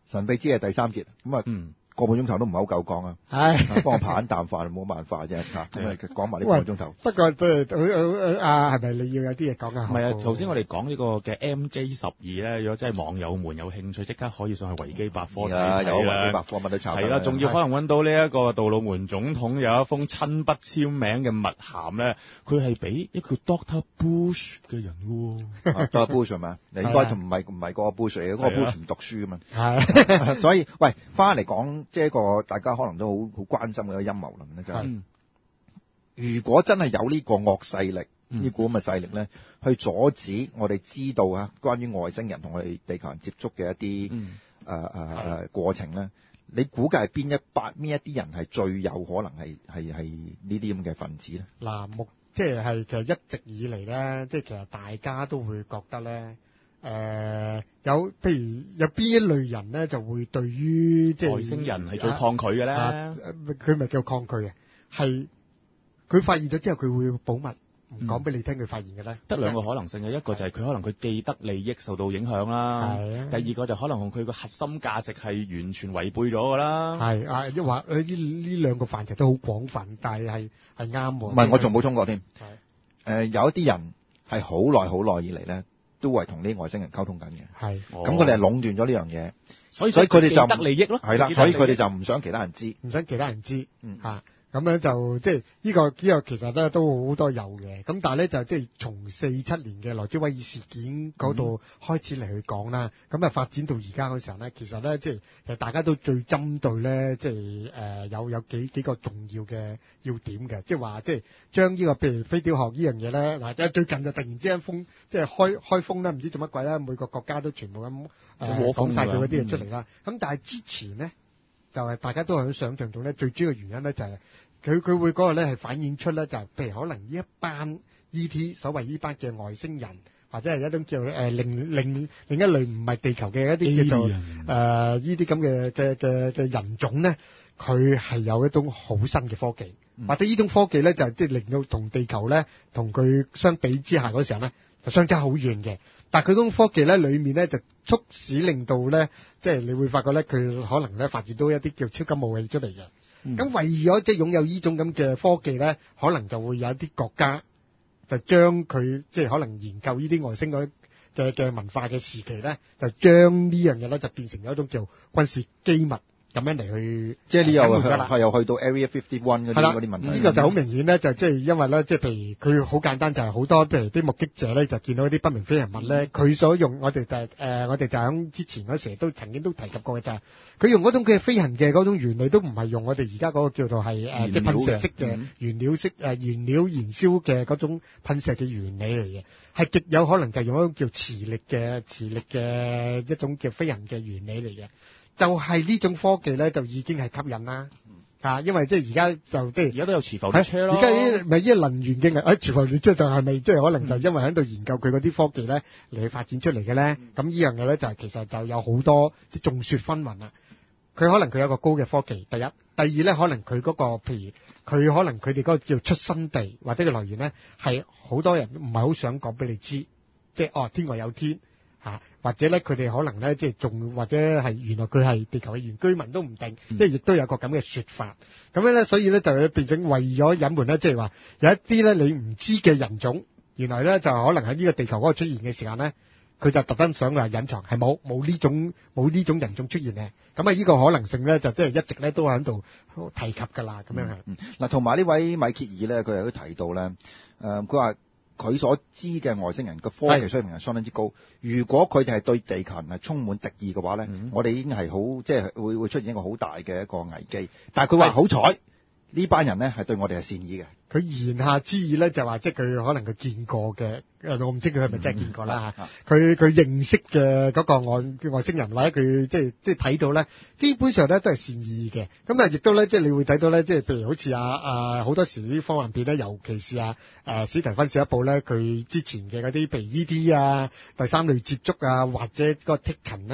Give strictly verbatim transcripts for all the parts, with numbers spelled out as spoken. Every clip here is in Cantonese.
神秘之夜第三節，咁啊。 嗯。 個半鐘頭都唔係好夠講啊！ 係幫我扒一啖飯，冇辦法啫嚇。咁啊，講埋呢半個鐘頭。 不過即係啊，係咪你要有啲嘢講啊？ 唔係啊，頭先我哋講呢個嘅 M J 十二咧，如果真係網友們有興趣，即刻可以上去維基百科睇睇有維基百科乜都查。 係啦，仲要可能揾到呢一個杜魯門總統有一封親筆簽名嘅密函咧，佢係俾一個叫 Doctor Bush 嘅人喎。 Doctor Bush 係咪？你應該就唔係唔係個 Bush 嚟嘅，嗰個 Bush 唔讀書㗎嘛。 係， 所以喂，翻嚟講。即係一個大家可能都好好關心嘅一個陰謀論咧，就係如果真係有呢個惡勢力，嗯、呢股咁嘅勢力咧，去阻止我哋知道啊，關於外星人同我哋地球人接觸嘅一啲誒誒誒過程咧，你估計係邊一班邊一啲人係最有可能係係係呢啲咁嘅分子咧？ 嗱，目即係係其實一直以嚟咧，即係其實大家都會覺得咧。誒、呃，有譬如有邊一類人咧，就會對於即係外星人係最抗拒嘅咧。 佢咪、啊、叫抗拒嘅，係佢發現咗之後，佢會保密，唔講俾你聽佢發現嘅咧。 得、嗯、兩個可能性嘅，一個就係佢可能佢既得利益受到影響啦。係啊。第二個就可能同佢個核心價值係完全違背咗㗎啦。係啊，即係話呢呢兩個範疇都好廣泛，但係係係啱喎。 唔係，我仲補充過添。係。誒、呃，有一啲人係好耐好耐以嚟咧。都係同啲外星人溝通緊嘅，係，咁佢哋係壟斷咗呢樣嘢，所以所以佢哋就得利益咯， 係啦，所以佢哋就唔想其他人知， 唔想其他人知，嗯嚇。咁樣就即係呢個呢、呢個其實咧都好多有嘅，咁但係咧就即係從四七年嘅羅茲威爾事件嗰度開始嚟去講啦，咁、嗯、啊發展到而家嗰時候咧，其實咧即係其實大家都最針對咧，即係誒有有幾幾個重要嘅要點嘅，即係話即係將呢個譬如飛碟學呢樣嘢咧，嗱即係最近就突然之間封即係開開封咧，唔知做乜鬼啦，每個國家都全部咁誒講曬佢嗰啲嘢出嚟啦，咁、嗯、但係之前咧。就係、是、大家都喺想象中咧，最主要嘅原因咧就係佢佢會嗰個咧係反映出咧就係、是、譬如可能呢一班 E T 所謂呢班嘅外星人，或者係一種叫誒、呃、另另另一類唔係地球嘅一啲叫做誒呢啲咁嘅嘅嘅嘅人種咧，佢係有一種好新嘅科技，嗯、或者呢種科技咧就係即係令到同地球咧同佢相比之下嗰時候咧就相差好遠嘅。但係佢嗰種科技咧，裏面咧就促使令到咧，即係你會發覺咧，佢可能咧發展到一啲叫超級武器出嚟嘅。咁、嗯、為咗即係擁有呢種咁嘅科技咧，可能就會有一啲國家就將佢即係可能研究呢啲外星嘅嘅文化嘅時期咧，就將呢樣嘢咧就變成咗一種叫軍事機密。咁樣嚟去， 即係呢又係又去到 Area fifty one 嗰啲嗰啲問題。呢、 呢個就好明顯咧，就即係因為咧，即係譬如佢好簡單，就係好多譬如啲目擊者咧，就見到一啲不明飛行物咧，佢、嗯、所用我哋就誒、呃，我哋就喺之前嗰時都曾經都提及過嘅就係，佢用嗰種嘅飛行嘅嗰種原理都唔係用我哋而家嗰個叫做係誒即係噴射式嘅原料式誒、嗯、原料燃燒嘅嗰種噴射嘅原理嚟嘅，係極有可能就用一種叫磁力嘅磁力嘅一種叫飛行嘅原理嚟嘅。就係、是、呢種科技咧，就已經係吸引啦，啊、嗯，因為即係而家就即係而家都有磁浮列車咯。而家呢咪呢個能源嘅誒磁浮列車就係咪即係可能就因為喺度研究佢嗰啲科技咧嚟去發展出嚟嘅咧？咁、嗯、呢樣嘢咧就係、是、其實就有好多即係眾說紛紜啦。佢可能佢有一個高嘅科技，第一，第二咧可能佢嗰、那個譬如佢可能佢哋嗰個叫出生地或者個來源咧係好多人唔係好想講俾你知，即係哦天外有天。嚇，或者咧，佢哋可能咧，即係仲或者係原來佢係地球嘅原居民都唔定，嗯、即係亦都有個咁嘅説法。咁樣咧，所以咧就變成為咗隱瞞咧，即係話有一啲咧你唔知嘅人種，原來咧就可能喺呢個地球嗰個出現嘅時間咧，佢就特登想話隱藏，係冇冇呢種冇呢種人種出現嘅。咁啊，呢個可能性咧就即係一直咧都喺度提及㗎啦。咁樣係。 嗱，同埋呢位米歇爾咧，佢又都提到咧，誒佢話。佢所知嘅外星人嘅科技水平係相當之高。如果佢哋係對地球人係充滿敵意嘅話咧、嗯，我哋已經係好即係會會出現一個好大嘅一個危機。但係佢話好彩呢班人咧係對我哋係善意嘅。佢言下之意咧就話即係佢可能佢見過嘅，我唔知佢係咪真係見過啦嚇。佢、嗯、佢認識嘅嗰個外外星人或者佢即係即係睇到咧，基本上咧都係善意嘅。咁啊，亦都咧即係你會睇到咧，即係譬如好似啊啊好多時啲科幻片咧，尤其是啊誒史提芬史一部咧，佢之前嘅嗰啲譬如 E T 啊、第三類接觸啊，或者個 Taken 咧。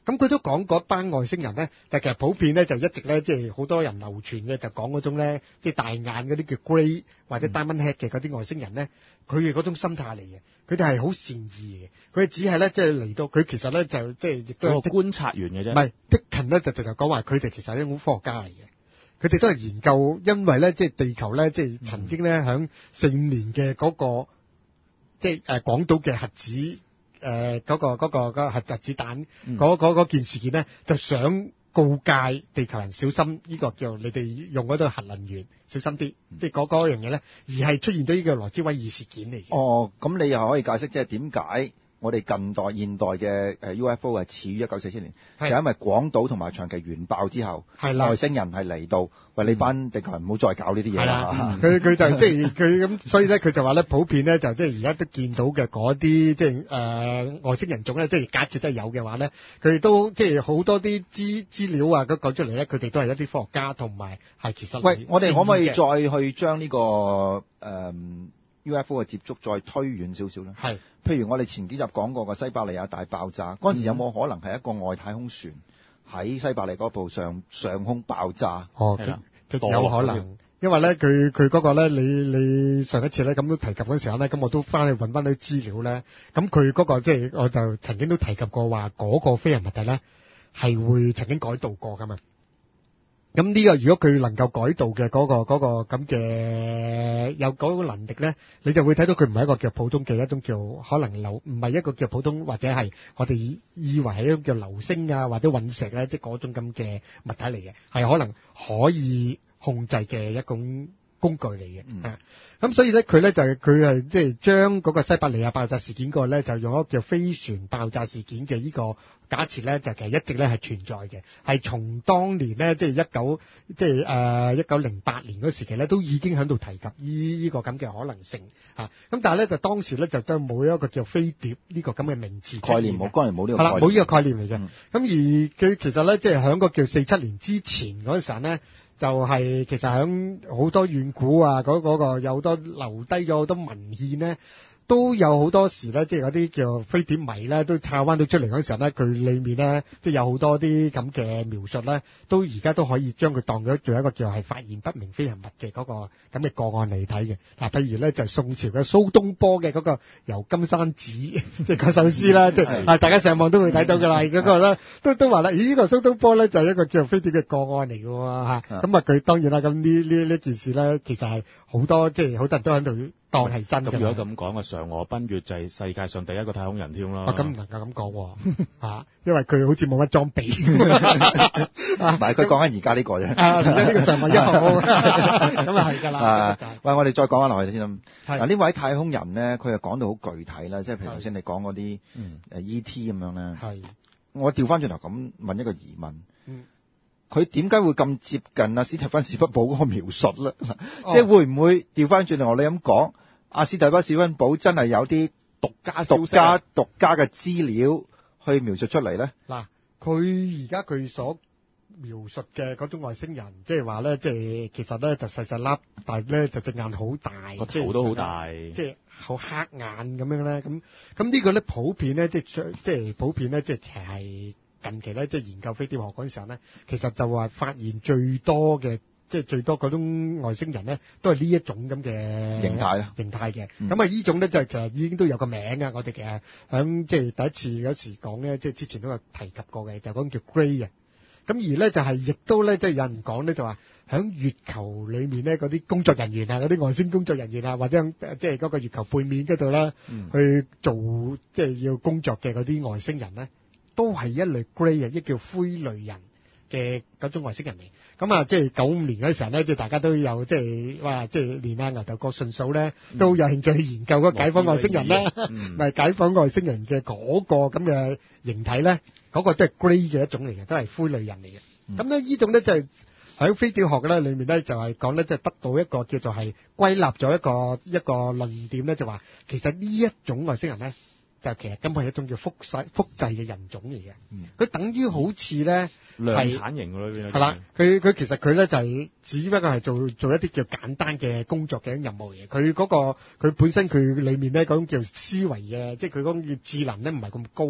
咁佢都講嗰班外星人咧，就其實普遍咧就一直咧，即係好多人流傳嘅，就講嗰種咧，即係大眼嗰啲叫 Grey 或者 Diamond Head 嘅嗰啲外星人咧，佢嘅嗰種心態嚟嘅，佢哋係好善意嘅，佢只係咧即係嚟到，佢其實咧就即係亦都係個觀察員嘅啫。 唔係Dickon咧就直頭講話，佢哋其實係一種科學家嚟嘅，佢哋都係研究，因為咧即係地球咧即係曾經咧響四五年嘅嗰個即係誒廣島嘅核子。誒嗰、呃那個嗰、那個嗰、那個、核子彈嗰嗰件事件咧，就想告誡地球人小心呢、這個叫你哋用嗰度核能源小心啲，嗯、即係嗰嗰樣嘢咧，而係出現咗呢個羅茲威爾事件嚟嘅。 哦，咁你又可以解釋即係點解我哋近代現代嘅誒 U F O 係始於一九四七年，就係因為廣島同埋長崎原爆之後，外星人係嚟到，喂你班地球人唔好再搞呢啲嘢啦。 佢佢就即係佢咁，所以咧佢就話咧，普遍咧就即係而家都見到嘅嗰啲即係誒外星人種咧，即係假設真係有嘅話咧，佢哋都即係好多啲資資料啊，咁講出嚟咧，佢哋都係一啲科學家同埋係其實。 喂，我哋可唔可以再去將呢、這個誒？呃 U F O 嘅接觸再推遠少少咧，係，譬如我哋前幾集講過個西伯利亞大爆炸，嗰陣時有冇可能係一個外太空船喺西伯利嗰部上上空爆炸？ 哦，有可能，因為咧佢佢嗰個咧，你你上一次咧咁都提及嗰陣時候咧，咁我都翻去揾翻啲資料咧，咁佢嗰個即係我就曾經都提及過話嗰個飛行物體咧係會曾經改道過噶嘛。咁呢個如果佢能夠改道嘅嗰個嗰個咁嘅有嗰個能力咧，你就會睇到佢唔係一個叫普通嘅一種叫可能流，唔係一個叫普通或者係我哋以以為係一種叫流星啊或者隕石咧，即係嗰種咁嘅物體嚟嘅，係可能可以控制嘅一種工具嚟嘅。嗯，啊，咁所以咧佢咧就係佢係即係將嗰個西伯利亞爆炸事件嗰個咧就用一個叫飛船爆炸事件嘅呢個假設咧，就其實一直咧係存在嘅，係從當年咧即係一九即係誒一九零八年嗰時期咧都已經喺度提及呢呢個咁嘅可能性嚇。咁，啊，但係咧就當時咧就都冇一個叫飛碟呢個咁嘅名詞概念，冇當然冇呢個概念， 係啦，冇呢個概念嚟嘅。咁， 嗯， 而佢其實咧即係喺個叫四七年之前嗰陣咧。就係其實喺好多遠古啊，嗰、嗰個有好多留低咗好多文獻咧，都有好多時咧，即係嗰啲叫飛碟迷咧，都抄翻到出嚟嗰時候咧，佢裏面咧，即係有好多啲咁嘅描述咧，都而家都可以將佢當咗做一個叫係發現不明飛行物嘅嗰個咁嘅個案嚟睇嘅。嗱，譬如咧就係宋朝嘅蘇東坡嘅嗰個遊金山寺，即係嗰首詩啦，即係啊大家上網都會睇到㗎啦，嗰個咧都都話啦，咦呢個蘇東坡咧就係一個叫飛碟嘅個案嚟㗎喎嚇。咁啊佢當然啦，咁呢呢呢件事咧，其實係好多即係好多人都喺度當係真嘅。 咁如果咁講啊，嫦娥奔月就係世界上第一個太空人添啦。 啊，咁唔能夠咁講喎，嚇，因為佢好似冇乜裝備。 唔係，佢講緊而家呢個啫。 啊，而家呢個上萬一號，咁啊係㗎啦。 喂，我哋再講翻落去先啦。嗱，呢位太空人咧，佢又講到好具體啦，即係譬如頭先你講嗰啲誒 E T 咁樣咧。係。我調翻轉頭咁問一個疑問。嗯。佢點解會咁接近阿史提芬史匹堡嗰個描述咧？哦、即係會唔會調翻轉頭你咁講？阿史提芬史匹堡真係有啲獨家、獨家、獨家嘅資料去描述出嚟咧？嗱， 佢而家佢所描述嘅嗰種外星人，即係話咧，即係其實咧就細細粒，但係咧就隻眼好大， 個頭都好大， 即係好黑眼咁樣咧。咁咁呢個咧普遍咧，即係即係普遍咧，即係其實係。近期咧，即係研究飛碟學嗰陣時候咧，其實就話發現最多嘅，即係最多嗰種外星人咧，都係呢一種咁嘅形態啦， 形態嘅。咁啊，呢種咧就係其實已經都有個名啊。我哋其實響即係第一次嗰時講咧，即係之前都有提及過嘅，就講叫 Grey 嘅。咁而咧就係亦都咧，即係有人講咧，就話響月球裏面咧，嗰啲工作人員啊，嗰啲外星工作人員啊，或者即係嗰個月球背面嗰度咧，嗯、去做即係要工作嘅嗰啲外星人咧。都係一類 Grey 啊，一叫灰類人嘅嗰種外星人嚟。咁啊，即係九五年嗰時候咧，即係大家都有即係哇，即係連阿牛頭角順嫂咧都有興趣去研究嗰解放外星人啦，咪、嗯、解放外星人嘅嗰個咁嘅形體咧，嗰、嗰個都係 Grey 嘅一種嚟嘅，都係灰類人嚟嘅。咁咧、嗯、呢種咧就係喺飛碟學嘅咧裏面咧就係講咧，即係得到一個叫做係歸納咗一個一個論點咧，就話其實呢一種外星人咧。就其實根本係一種叫複製複製嘅人種嚟嘅，佢、嗯、等於好似咧量產型裏邊係啦，佢佢其實佢咧就係、是、只不過係做做一啲叫簡單嘅工作嘅任務嘢，佢嗰、那個佢本身佢裡面咧嗰種叫思維嘅，即係佢嗰種叫智能咧唔係咁高嘅，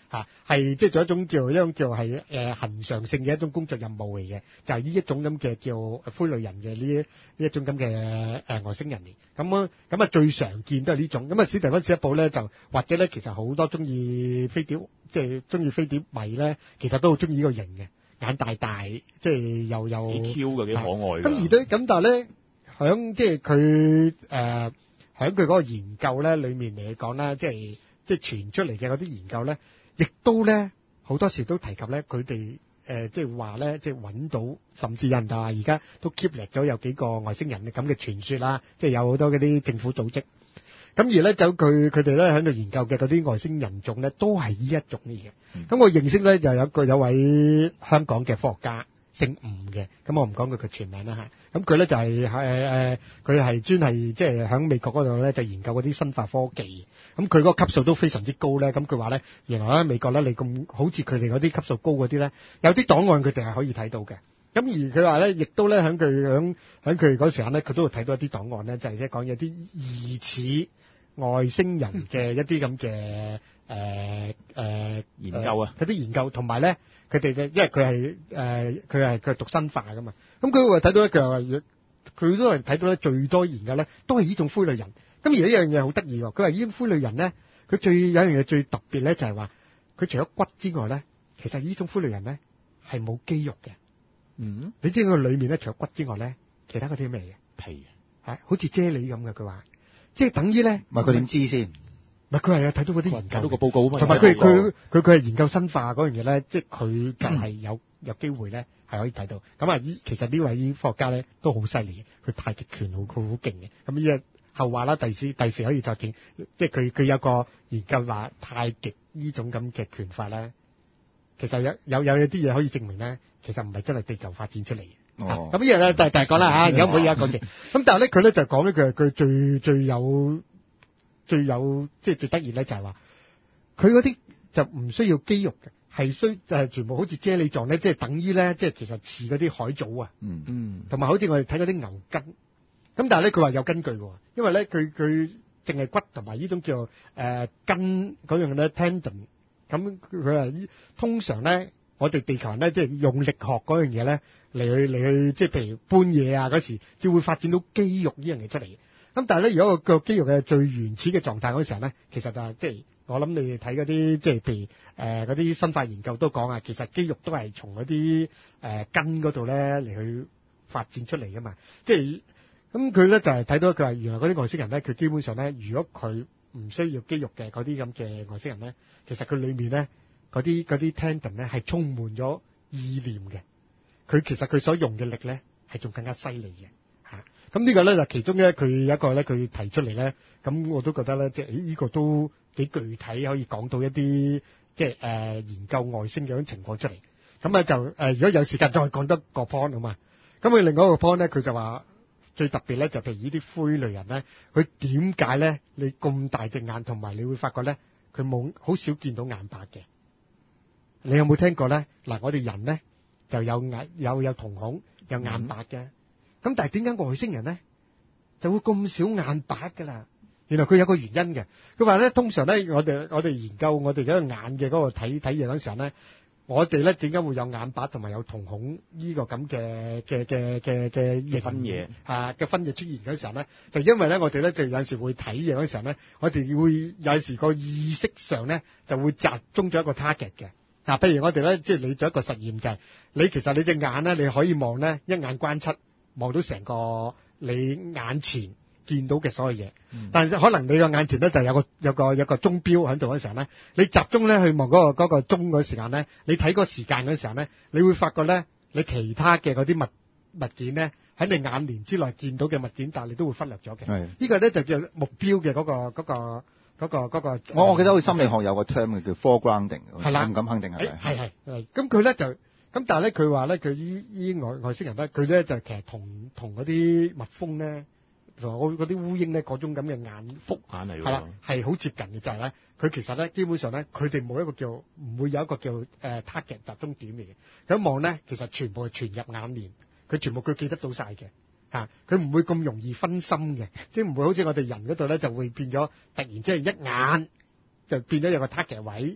嚇，係即係做一種叫一種叫係誒恆常性嘅一種工作任務嚟嘅，就係呢一種咁嘅叫灰類人嘅呢一呢一種咁嘅誒外星人嚟。咁啊咁啊最常見都係呢種。咁啊史提芬史匹堡咧就或者咧其實好多中意飛碟即係中意飛碟迷咧，其實都好中意呢個型嘅，眼大大，即係又有幾 Q 嘅，幾可愛嘅。 咁而對咁但係咧，響即係佢誒響佢嗰個研究咧裏面嚟講咧，即係即係傳出嚟嘅嗰啲研究咧，亦都咧好多時都提及咧，佢哋誒即係話咧，即係揾到，甚至有人就話而家都 keep 嚟咗有幾個外星人嘅咁嘅傳說啦，即係有好多嗰啲政府組織。咁而咧就佢佢哋咧喺度研究嘅嗰啲外星人種咧，都係呢一種嚟嘅。咁、嗯、我認識咧就有個有位香港嘅科學家姓吳嘅，咁我唔講佢佢全名啦嚇。咁佢咧就係誒誒，佢係專係即係喺美國嗰度咧就研究嗰啲生化科技。咁佢嗰個級數都非常之高咧。咁佢話咧，原來咧美國咧你咁好似佢哋嗰啲級數高嗰啲咧，有啲檔案佢哋係可以睇到嘅。咁而佢話咧，亦都咧喺佢喺喺佢嗰時間咧，佢都會睇到一啲檔案咧，就係即係講有啲疑似外星人嘅一啲咁嘅誒誒研究啊， 嗰啲研究，同埋咧佢哋嘅，因為佢係誒佢係佢係讀生化噶嘛，咁佢會睇到咧，佢話佢都係睇到咧最多研究咧，都係呢種灰類人。咁而呢樣嘢好得意喎，佢話呢種灰類人咧，佢最有一樣嘢最特別咧，就係話佢除咗骨之外咧，其實呢種灰類人咧係冇肌肉嘅。嗯，你知佢裏面咧除咗骨之外咧，其他嗰啲咩嘅皮係好似啫喱咁嘅，佢話。即係等於咧， 唔係佢點知先？ 唔係佢係睇到嗰啲研究， 睇到個報告啊嘛。 同埋佢佢佢佢係研究生化嗰樣嘢咧，即係佢就係有、嗯、有機會咧係可以睇到。咁啊，其實呢位科學家咧都好犀利嘅，佢太極拳好佢好勁嘅。咁呢個後話啦，第時第時可以再見。即係佢佢有個研究話太極呢種咁嘅拳法咧，其實有有有啲嘢可以證明咧，其實唔係真係地球發展出嚟嘅。哦，咁呢樣咧，大大講啦嚇，而家唔好而家講住。咁但係咧，佢咧就講咧，佢佢最最有最有即係最得意咧，就係話佢嗰啲就唔需要肌肉嘅，係需就係全部好似啫喱狀咧，即係等於咧，即係其實似嗰啲海藻啊。嗯嗯。同埋好似我哋睇嗰啲牛筋。咁但係咧，佢話有根據嘅，因為咧，佢佢淨係骨同埋呢種叫誒筋嗰樣咧 tendon。咁佢話通常咧，我哋地球人咧，即係用力學嗰樣嘢咧。嚟去嚟去，即係譬如搬嘢啊嗰時，就會發展到肌肉呢樣嘢出嚟嘅。咁但係咧，如果個肌肉嘅最原始嘅狀態嗰時候咧，其實就係即係我諗你哋睇嗰啲即係譬如誒嗰啲生化研究都講啊，其實肌肉都係從嗰啲誒筋嗰度咧嚟去發展出嚟噶嘛。即係咁佢咧就係睇到佢話原來嗰啲外星人咧，佢基本上咧，如果佢唔需要肌肉嘅嗰啲咁嘅外星人咧，其實佢裏面咧嗰啲嗰啲 tendon 咧係充滿咗意念嘅。佢其實佢所用嘅力咧係仲更加犀利嘅嚇，咁、啊、呢個咧就其中咧佢有一個咧佢提出嚟咧，咁我都覺得咧即係呢個都幾具體可以講到一啲即係誒、呃、研究外星嘅嗰種情況出嚟。咁啊就誒、呃、如果有時間再講得個 point 啊嘛，咁佢另外一個 point 咧佢就話最特別咧就譬如呢啲灰類人咧，佢點解咧你咁大隻眼同埋你會發覺咧佢冇好少見到眼白嘅？你有冇聽過咧？嗱，我哋人咧。就有眼有有瞳孔有眼白嘅，咁、嗯、但係點解外星人咧就會咁少眼白噶啦？原來佢有個原因嘅。佢話咧，通常咧我哋我哋研究我哋嗰個眼嘅嗰個睇睇嘢嗰時候咧，我哋咧點解會有眼白同埋有瞳孔呢個咁嘅嘅嘅嘅嘅分野啊嘅分野出現嗰時候咧，就因為咧我哋咧就有陣時會睇嘢嗰時候咧，我哋會有陣時個意識上咧就會集中咗一個 target 嘅。嗱、啊，譬如我哋咧，即係你做一個實驗就係、是，你其實你隻眼咧，你可以望咧一眼觀七，望到成個你眼前見到嘅所有嘢。嗯、但係可能你個眼前咧就有個有個有個鐘錶喺度嗰時候咧，你集中咧去望嗰、那個嗰、那個鐘嗰時間咧，你睇嗰個時間嗰時候咧，你會發覺咧，你其他嘅嗰啲物物件咧喺你眼簾之內見到嘅物件，但係你都會忽略咗嘅。係，呢、這個咧就叫目標嘅嗰、那個嗰、那個。嗰、那個嗰、那個， 我我記得好似心理學有個 term 嘅叫 foregrounding，係啦，唔敢肯定係咪？ 係係係，咁佢咧就咁，但係咧佢話咧，佢依依外外星人咧，佢咧就其實同同嗰啲蜜蜂咧，同我嗰啲烏蠅咧，嗰種咁嘅眼複眼嚟㗎， 係啦，係好接近嘅，就係、是、咧，佢其實咧基本上咧，佢哋冇一個叫唔會有一個叫誒 target 集中點嚟嘅，咁望咧其實全部係傳入眼簾，佢全部佢記得到晒嘅。啊！佢唔會咁容易分心嘅，即係唔會好似我哋人嗰度咧，就會變咗突然之間一眼就變咗有個 target 位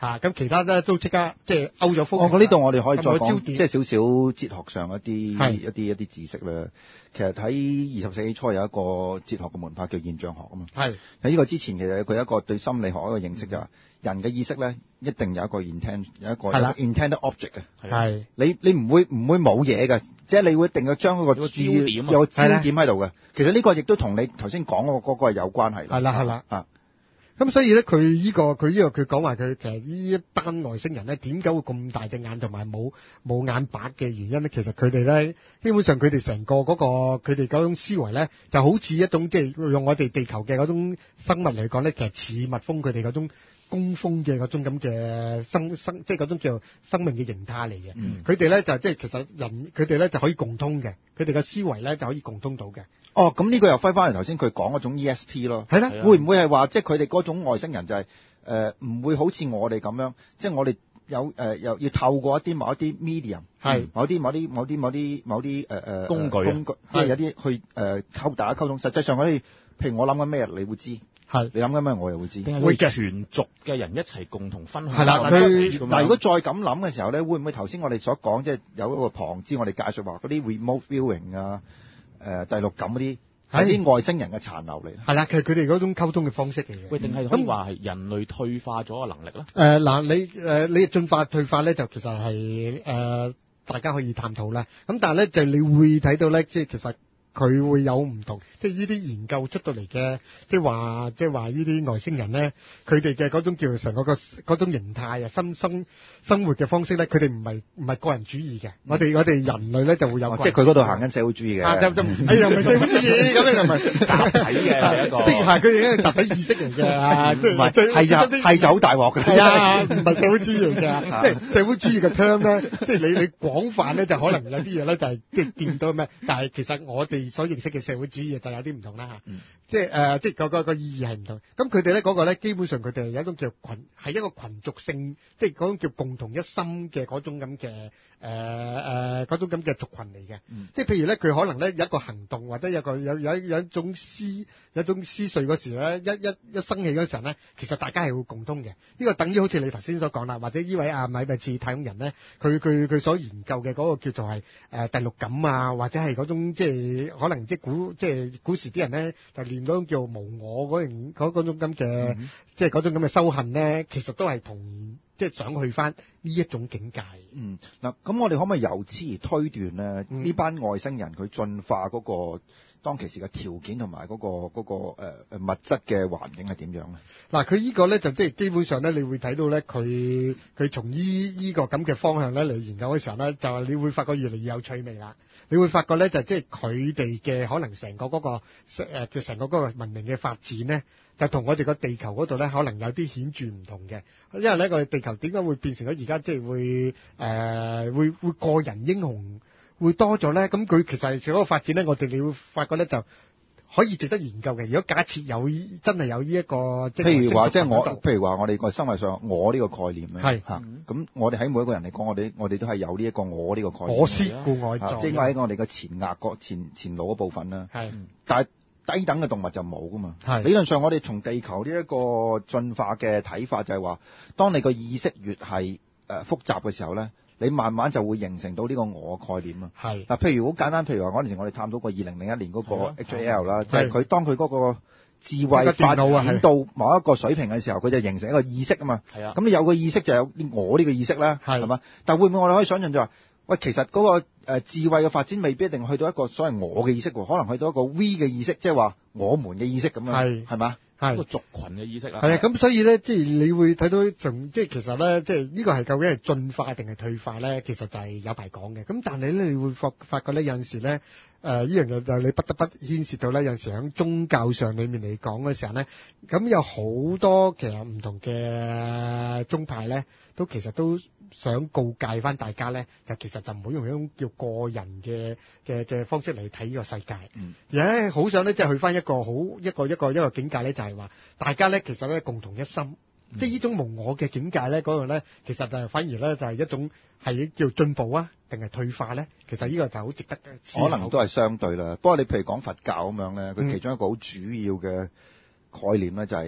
嚇，咁其他咧都即刻即係勾咗風。 我覺得呢度我哋可以再係咪焦講， 點即係少少哲學上一啲係一啲一啲知識咧。其實喺二十世紀初有一個哲學嘅門派叫現象學啊嘛。 係喺呢個之前，其實佢有一個對心理學一個認識就係、人嘅意識咧，一定有一個 intent 有一個係啦 intended object 嘅。 係你你唔會唔會冇嘢嘅，即係你會一定要將嗰個有個焦點啊有個焦點喺度嘅。其實呢個亦都同你頭先講嗰個嗰個係有關係。 係啦係啦啊。 咁所以咧，佢呢個佢呢個佢講話佢其實呢一班外星人咧，點解會咁大隻眼同埋冇冇眼白嘅原因咧？其實佢哋咧，基本上佢哋成個嗰個佢哋嗰種思維咧，就好似一種即係用我哋地球嘅嗰種生物嚟講咧，其實似蜜蜂佢哋嗰種工蜂嘅嗰種咁嘅生生，即係嗰種叫生命嘅形態嚟嘅。佢哋咧就即係其實人佢哋咧就可以共通嘅，佢哋嘅思維咧就可以共通到嘅。 哦，咁呢個又揮翻嚟頭先佢講嗰種 E S P 咯， 係啦， 會唔會係話即係佢哋嗰種外星人就係誒唔會好似我哋咁樣，即係我哋有誒又要透過一啲某一啲 medium 係某啲某啲某啲某啲某啲誒誒工具啊工具，即係有啲去誒溝大家溝通。實際上嗰啲，譬如我諗緊咩，你會知。 係你諗緊咩，我又會知。 定係會嘅會全族嘅人一齊共同分享。 係啦佢佢但係如果再咁諗嘅時候咧，會唔會頭先我哋所講，即係有一個旁支我哋介紹話嗰啲 remote viewing 啊、誒第六感嗰啲係啲外星人嘅殘留嚟。 係啦，其實佢哋嗰種溝通嘅方式嚟嘅。 喂，定係可以話係人類退化咗嘅能力咧？ 誒嗱、呃，你誒、呃、你進化退化咧，就其實係誒、呃、大家可以探討啦。咁但係咧，就你會睇到咧，即係其實佢會有唔同，即係呢啲研究出到嚟嘅，即係話即係話呢啲外星人咧，佢哋嘅嗰種叫做成個個嗰種形態啊，生生生活嘅方式咧，佢哋唔係唔係個人主義嘅。我哋我哋人類咧就會有個人主義、 哦，即係佢嗰度行緊社會主義嘅。 啊，就就哎呀，唔係社會主義咁樣就唔係集體嘅係一個即係係佢哋一個集體意識嚟嘅，啊即係唔係係就係就好大鑊嘅。 係啊，唔係社會主義嚟嘅，即係社會主義嘅 term 咧，即係你你廣泛咧就可能有啲嘢咧就係即係見到咩，但係其實我哋所認識嘅社會主義就有啲唔同啦嚇， 嗯、 即係誒、呃、即係個個個意義係唔同。咁佢哋咧嗰個咧基本上佢哋係有一種叫群，係一個群族性，即係嗰種叫共同一心嘅嗰種咁嘅誒誒嗰種咁嘅族群嚟嘅。 嗯、 即係譬如咧，佢可能咧有一個行動或者有個有有有一種思有一種思緒嗰時咧，一一一生氣嗰時候咧，其實大家係會共通嘅。呢、這個等於好似你頭先所講啦，或者呢位阿米米茨太空人咧，佢佢佢所研究嘅嗰個叫做係誒、呃、第六感啊，或者係嗰種即係可能即係古即係古時啲人咧就練嗰種叫無我嗰種嗰嗰種咁嘅， 嗯、 即係嗰種咁嘅修行咧，其實都係同即係想去翻呢一種境界。 嗯，嗱，咁我哋可唔可以由此而推斷咧？呢、嗯、班外星人佢進化嗰個當其時嘅條件同埋嗰個嗰、嗰個誒、呃、物質嘅環境係點樣咧？ 嗱，佢呢個咧就即係基本上咧，你會睇到咧，佢佢從依依個咁嘅方向咧嚟研究嘅時候咧，就係你會發覺越嚟越有趣味啦。你會發覺咧，就即係佢哋嘅可能成個嗰、嗰個誒嘅成個嗰個文明嘅發展咧，就同我哋個地球嗰度咧，可能有啲顯著唔同嘅。因為咧，個地球點解會變成咗而家即係會誒、呃、會會個人英雄會多咗咧？咁佢其實成個發展咧，我哋你會發覺咧就可以值得研究嘅。如果假設有真係有呢、這、一個，即譬如話，即係我，譬如話，我哋個生物上，我呢個概念咧， 係嚇。咁我哋喺每一個人嚟講，我哋我哋都係有呢一個我呢個概念。 我思故我在， 即係喺我哋嘅前額個前前腦嗰部分啦。 係， 但係低等嘅動物就冇噶嘛。 係。 理論上，我哋從地球呢一個進化嘅睇法就係話，當你個意識越係誒複雜嘅時候咧，你慢慢就會形成到呢個我概念啊。 係。 嗱，譬如好簡單，譬如話嗰陣時我哋探討過二零零一年嗰個 H A L 啦， 係就係佢當佢嗰個智慧發展到某一個水平嘅時候，佢就形成一個意識啊嘛。 係啊。 咁你有個意識就有我呢個意識啦，係嘛？但會唔會我哋可以想象就話，喂，其實嗰個誒智慧嘅發展未必一定去到一個所謂我嘅意識喎，可能去到一個 we 嘅意識，即係話我們嘅意識咁樣，係係嘛？ 係一個族群嘅意識啊。 係啊，咁所以咧，即係你會睇到仲即係其實咧，即係呢個係究竟係進化定係退化咧？其實就係有排講嘅。咁但係咧，你會發發覺咧，有陣時咧，誒呢樣嘢就你不得不牽涉到咧，有陣時喺宗教上裡面嚟講嘅時候咧，咁有好多其實唔同嘅宗派咧，都其實都想告誡翻大家咧，就其實就唔好用一種叫個人嘅嘅嘅方式嚟睇呢個世界。 嗯， 而咧好想咧，即係去翻一個好一個一個一個境界咧，就係話大家咧其實咧共同一心，嗯、即係呢種無我嘅境界咧，嗰個咧其實就係反而咧就係一種係叫進步啊，定係退化咧？其實呢個就好值得嘅。 可能都係相對啦。不過你譬如講佛教咁樣咧，佢其中一個好主要嘅概念咧就係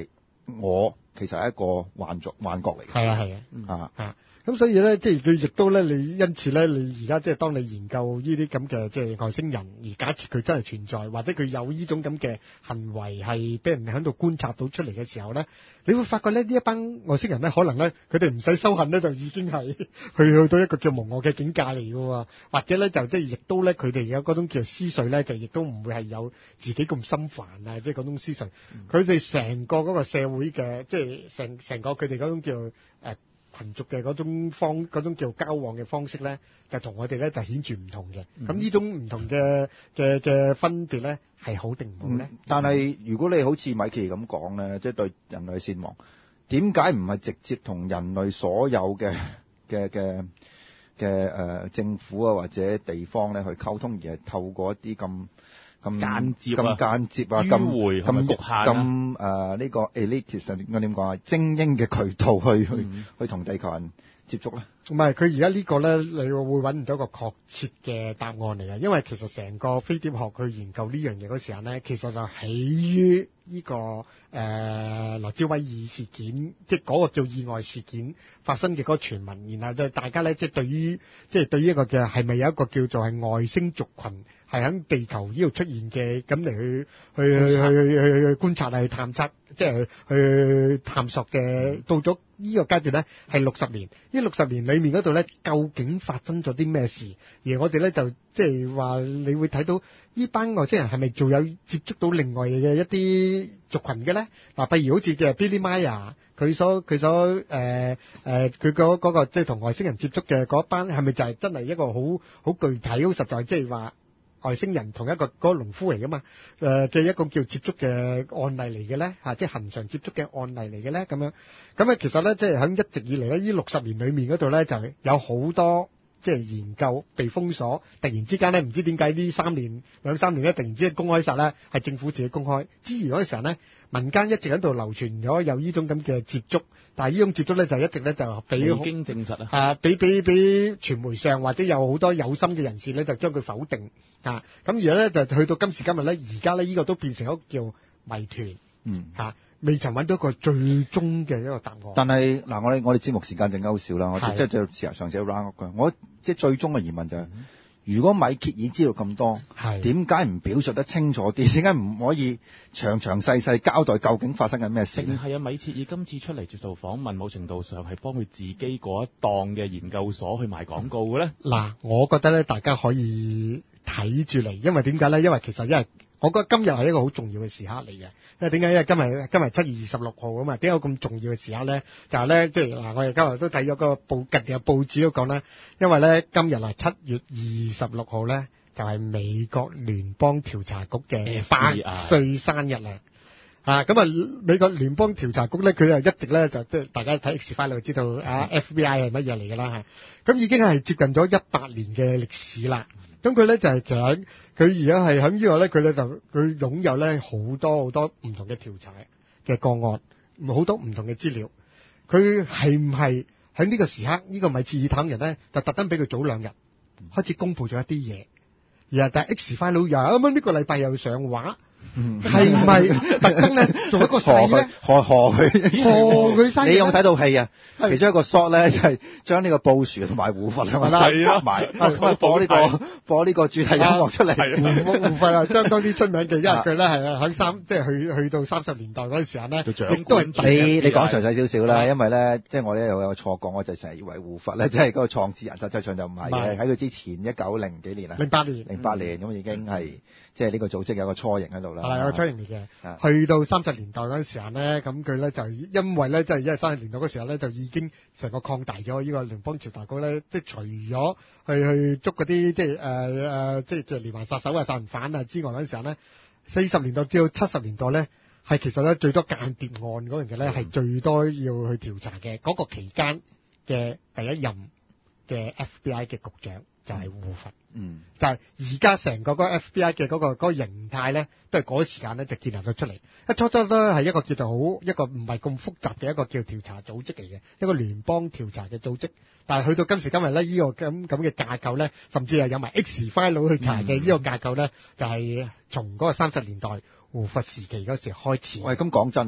我其實係一個幻覺幻覺嚟嘅。 係啊係啊， 嗯啊啊。咁所以咧，即係佢亦都咧，你因此咧，你而家即係當你研究呢啲咁嘅即係外星人，而假設佢真係存在，或者佢有呢種咁嘅行為係俾人喺度觀察到出嚟嘅時候咧，你會發覺咧呢一班外星人咧，可能咧佢哋唔使修行咧，就已經係去去到一個叫無我嘅境界嚟嘅喎，或者咧就即係亦都咧佢哋有嗰種叫思緒咧，就亦都唔會係有自己咁心煩啊，即係嗰種思緒。佢哋成個嗰個社會嘅即係成成個佢哋嗰種叫誒。呃群族嘅嗰種方嗰種叫交往嘅方式咧，就同我哋咧就顯著唔同嘅。咁呢、嗯、種唔同嘅嘅嘅分別咧，係好定唔好咧、嗯？ 但係如果你好似米奇咁講咧，即、就、係、是、對人類善忘，點解唔係直接同人類所有嘅嘅嘅嘅誒政府啊或者地方咧去溝通，而係透過一啲咁咁間接咁間接啊， 咁咁局限啊， 咁誒呢個 elitist 應該點講啊？精英嘅渠道去、嗯、去去同地球人接觸咧？ 唔係，佢而家呢個咧，你會揾唔到一個確切嘅答案嚟嘅，因為其實成個飛碟學去研究呢樣嘢嗰時候咧，其實就起於呢、這個誒、呃、羅茲威爾事件，即係嗰個叫意外事件發生嘅嗰個傳聞，然後就大家咧即係對於即係對於一個嘅係咪有一個叫做係外星族群係喺地球呢度出現嘅，咁嚟去去去去去去觀察啊，去探測，即係去探索嘅，到咗呢個階段咧係六十年，呢六十年裏面嗰度咧究竟發生咗啲咩事？而我哋咧就即係話，你會睇到呢班外星人係咪仲有接觸到另外嘅一啲族群嘅咧？嗱，譬如好似嘅 Billy Meier，佢所佢所誒誒佢嗰嗰個即係同外星人接觸嘅嗰班，係咪就係真係一個好好具體、好實在，即係話外星人同一個嗰個農夫嚟噶嘛？誒嘅一個叫接觸嘅案例嚟嘅咧，嚇，即係恆常接觸嘅案例嚟嘅咧，咁樣咁啊，其實咧即係喺一直以嚟咧，呢六十年裏面嗰度咧，就係有好多即係研究被封鎖，突然之間咧唔知點解呢三年兩三年咧突然之間公開晒咧，係政府自己公開之餘嗰陣時候咧，民間一直喺度流傳咗有呢種咁嘅接觸，但係呢種接觸咧就一直咧就俾已經證實啊， 啊俾俾俾傳媒上或者有好多有心嘅人士咧就將佢否定啊，咁而家咧就去到今時今日咧，而家咧呢個都變成一個叫謎團，嗯嚇。啊未曾揾到一個最終嘅一個答案。但係嗱，我哋我哋節目時間剩好少啦，我即係就時候上寫 round up 嘅。我即係最終嘅疑問就係、是嗯，如果米歇爾知道咁多，點解唔表述得清楚啲？點解唔可以詳詳細細交代究竟發生緊咩事？ 定係啊，米歇爾今次出嚟接受訪問，某程度上係幫佢自己嗰一檔嘅研究所去賣廣告嘅咧？嗱、 嗯，我覺得咧，大家可以睇住嚟，因為點解咧？因為其實因為我覺得今日係一個好重要嘅時刻嚟嘅，因為點解？因為今日今日七月二十六號啊嘛，點解有咁重要嘅時刻咧？就係、是、咧，即係嗱，我哋今日都睇咗個報近日報紙都講咧，因為咧今日啊七月二十六號咧就係、是、美國聯邦調查局嘅百歲生日啦。啊，咁啊，美國聯邦調查局咧，佢就一直咧就即係大家睇 X file 就知道啊 F B I 係乜嘢嚟㗎啦嚇，咁已經係接近咗一百年嘅歷史啦。咁佢咧就係其實佢而家係喺呢個咧，佢咧就佢擁有咧好多好多唔同嘅調查嘅個案，好多唔同嘅資料。佢係唔係喺呢個時刻呢、呢個米切爾坦人咧，就特登俾佢早兩日開始公佈咗一啲嘢，而係但係 X file 又啱啱呢個禮拜又上畫。係唔係特登咧做一個細咧？ 賀賀佢， 賀佢生日。 你有冇睇到戲啊？其中一個 shot 咧就係將呢個布殊同埋胡佛兩個夾埋，咁啊播呢個播呢個主題音樂出嚟。 胡胡佛啊，相當之出名嘅，因為佢咧係喺三即係去去到三十年代嗰陣時間咧，亦都係你你講詳細少少啦，因為咧即係我咧有有個錯覺，我就成日以為胡佛咧即係嗰個創始人，實際上就唔係嘅，喺佢之前一九零幾年啊， 零八年， 零八年咁已經係即係呢個組織有個雛形喺度啦。 係有個雛形嚟嘅，去到三十年代嗰陣時間咧，咁佢咧就因為咧即係因為三十年代嗰時候咧就已經成個擴大咗呢個聯邦調查局咧，即係除咗去去捉嗰啲即係誒誒即係即係連環殺手啊、殺人犯啊之外嗰陣時候咧，四十年代至到七十年代咧係其實咧最多間諜案嗰樣嘢咧係最多要去調查嘅，嗰、那個期間嘅第一任嘅 F B I 嘅局長就係胡佛。嗯，就係而家成個嗰個 F B I 嘅嗰、嗰個嗰、嗰個形態咧，都係嗰個時間咧就建立咗出嚟。一初初都係一個叫做好一個唔係咁複雜嘅一個叫調查組織嚟嘅，一個聯邦調查嘅組織。但係去到今時今日咧，呢、呢個咁咁嘅架構咧，甚至係有埋 X file 去查嘅呢個架構咧，就係從嗰個三十年代胡佛時期嗰時開始。 喂，咁講真啊，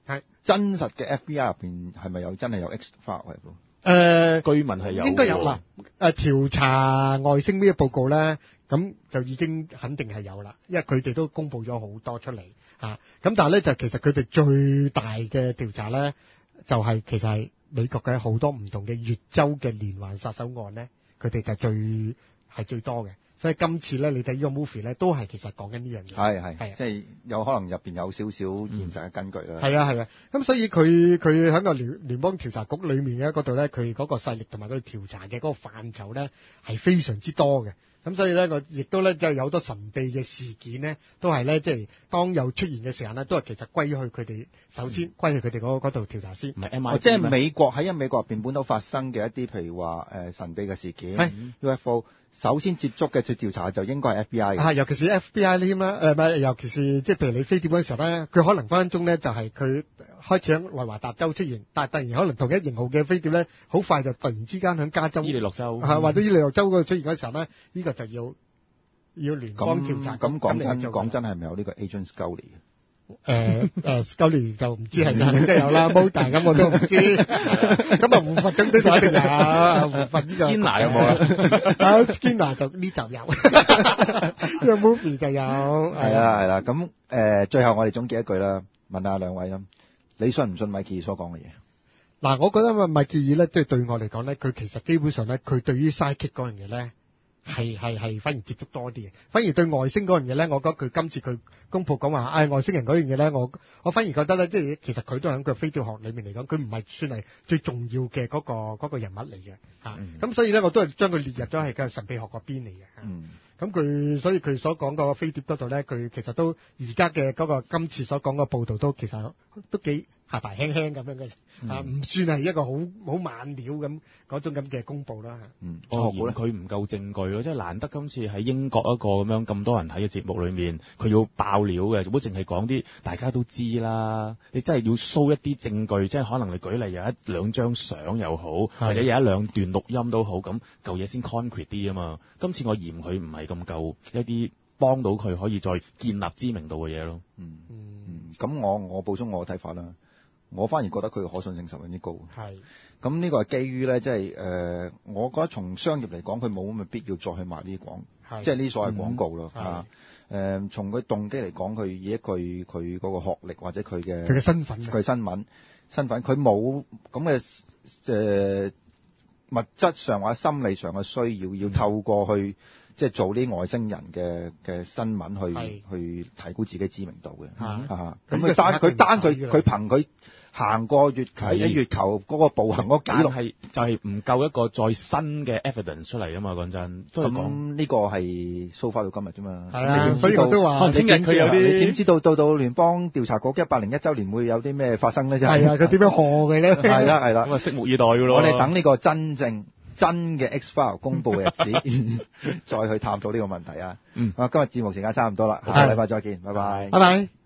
係真實嘅 F B I 入邊係咪有真係有 X file 喺度？ 誒， 據聞係有， 應該有啦。誒，調查外星呢個報告咧，咁就已經肯定係有啦，因為佢哋都公佈咗好多出嚟啊。咁但係咧就其實佢哋最大嘅調查咧，就係、是、其實係美國嘅好多唔同嘅越州嘅連環殺手案咧，佢哋就最係最多嘅。所以今次咧，你睇呢個 movie 咧，都係其實講緊呢樣嘢。 係係係， 即係有可能入邊有少少現實嘅根據啦。 係啊係啊，咁所以佢佢喺個聯聯邦調查局裏面嘅嗰度咧，佢嗰個勢力同埋佢調查嘅嗰個範疇咧，係非常之多嘅。咁所以咧，我亦都咧就有好多神秘嘅事件咧，都係咧即係當有出現嘅時候咧，都係其實歸去佢哋首先、嗯、歸去佢哋嗰嗰度調查先。 唔係 M I T 即係美國喺美國入邊本土發生嘅一啲，譬如話誒、呃、神秘嘅事件、嗯、U F O。首先接觸嘅最調查就應該係 F B I 嘅， 啊，尤其是 F B I 添啦，誒唔係，尤其是即係譬如你飛碟嗰陣時候咧，佢可能分分鐘咧就係佢開始喺內華達州出現，但係突然可能同一型號嘅飛碟咧，好快就突然之間喺加州、 伊利諾州， 啊、或者伊利諾州嗰度出現嗰時候咧，呢、呢個就要要聯邦調查。 咁講真講真係咪有呢個 Agent Scully？ 誒誒，Scully 就唔知係咪真係有啦，Mulder 咁我都唔知。咁啊，胡佛總都就一定有，胡佛呢就 Skinner 有冇啊？ 啊 Skinner 就呢集有，呢個 movie 就有。 係啦係啦，咁誒、呃，最後我哋總結一句啦，問下兩位啦，你信唔信米歇爾所講嘅嘢？ 嗱，我覺得米歇爾咧，即係對我嚟講咧，佢其實基本上咧，佢對於 Psychic 嗰樣嘢咧。係係係，反而接觸多啲嘅。反而對外星嗰樣嘢咧，我覺得佢今次佢公佈講話，唉、哎、外星人嗰樣嘢咧，我我反而覺得咧，即係其實佢都喺個飛碟學裏面嚟講，佢唔係算係最重要嘅嗰、嗰個嗰個人物嚟嘅嚇。咁、嗯、所以咧，我都係將佢列入咗係個神秘學嗰邊嚟嘅。嗯。咁佢所以佢所講嗰個飛碟嗰度咧，佢其實都而家嘅嗰個今次所講個報導都其實都幾下排輕輕咁樣嘅、嗯，啊唔算係一個好好猛料咁嗰種咁嘅公佈啦。 嗯，我嫌佢唔夠證據咯，即係難得今次喺英國一個咁樣咁多人睇嘅節目裏面，佢要爆料嘅，做乜淨係講啲大家都知啦？你真係要 show 一啲證據，即係可能你舉例有一兩張相又好，或者有一兩段錄音都好，咁嚿嘢先 concrete 啲啊嘛。今次我嫌佢唔係咁夠一啲幫到佢可以再建立知名度嘅嘢咯。 嗯嗯，咁我我補充我嘅睇法啦。我反而覺得佢嘅可信性十分之高。係，咁呢個係基於咧，即係誒，我覺得從商業嚟講，佢冇咁嘅必要再去賣呢啲廣，即係呢啲所謂廣告咯嚇。誒、嗯，從佢動機嚟講，佢以一句佢嗰個學歷或者佢嘅佢嘅身份， 佢身份身份，佢冇咁嘅誒物質上或者心理上嘅需要，要透過去即係、就是、做啲外星人嘅嘅新聞去去提高自己知名度嘅。嚇，咁佢單佢單佢佢憑佢。行過月球喺月球嗰個步行嗰記錄係就係唔夠一個再新嘅 evidence 出嚟啊嘛！講真， 咁呢個係 so far 到今日啫嘛。 係啊，所以我都話， 你點佢有啲？你點知道到到聯邦調查局一百零一週年會有啲咩發生咧？真係係啊，佢點樣賀嘅咧？ 係啦係啦， 咁啊，拭目以待噶咯。 我哋等呢個真正真嘅 X file 公佈嘅日子，再去探討呢個問題啊。嗯，啊，今日節目時間差唔多啦，下個禮拜再見，拜拜。 拜拜。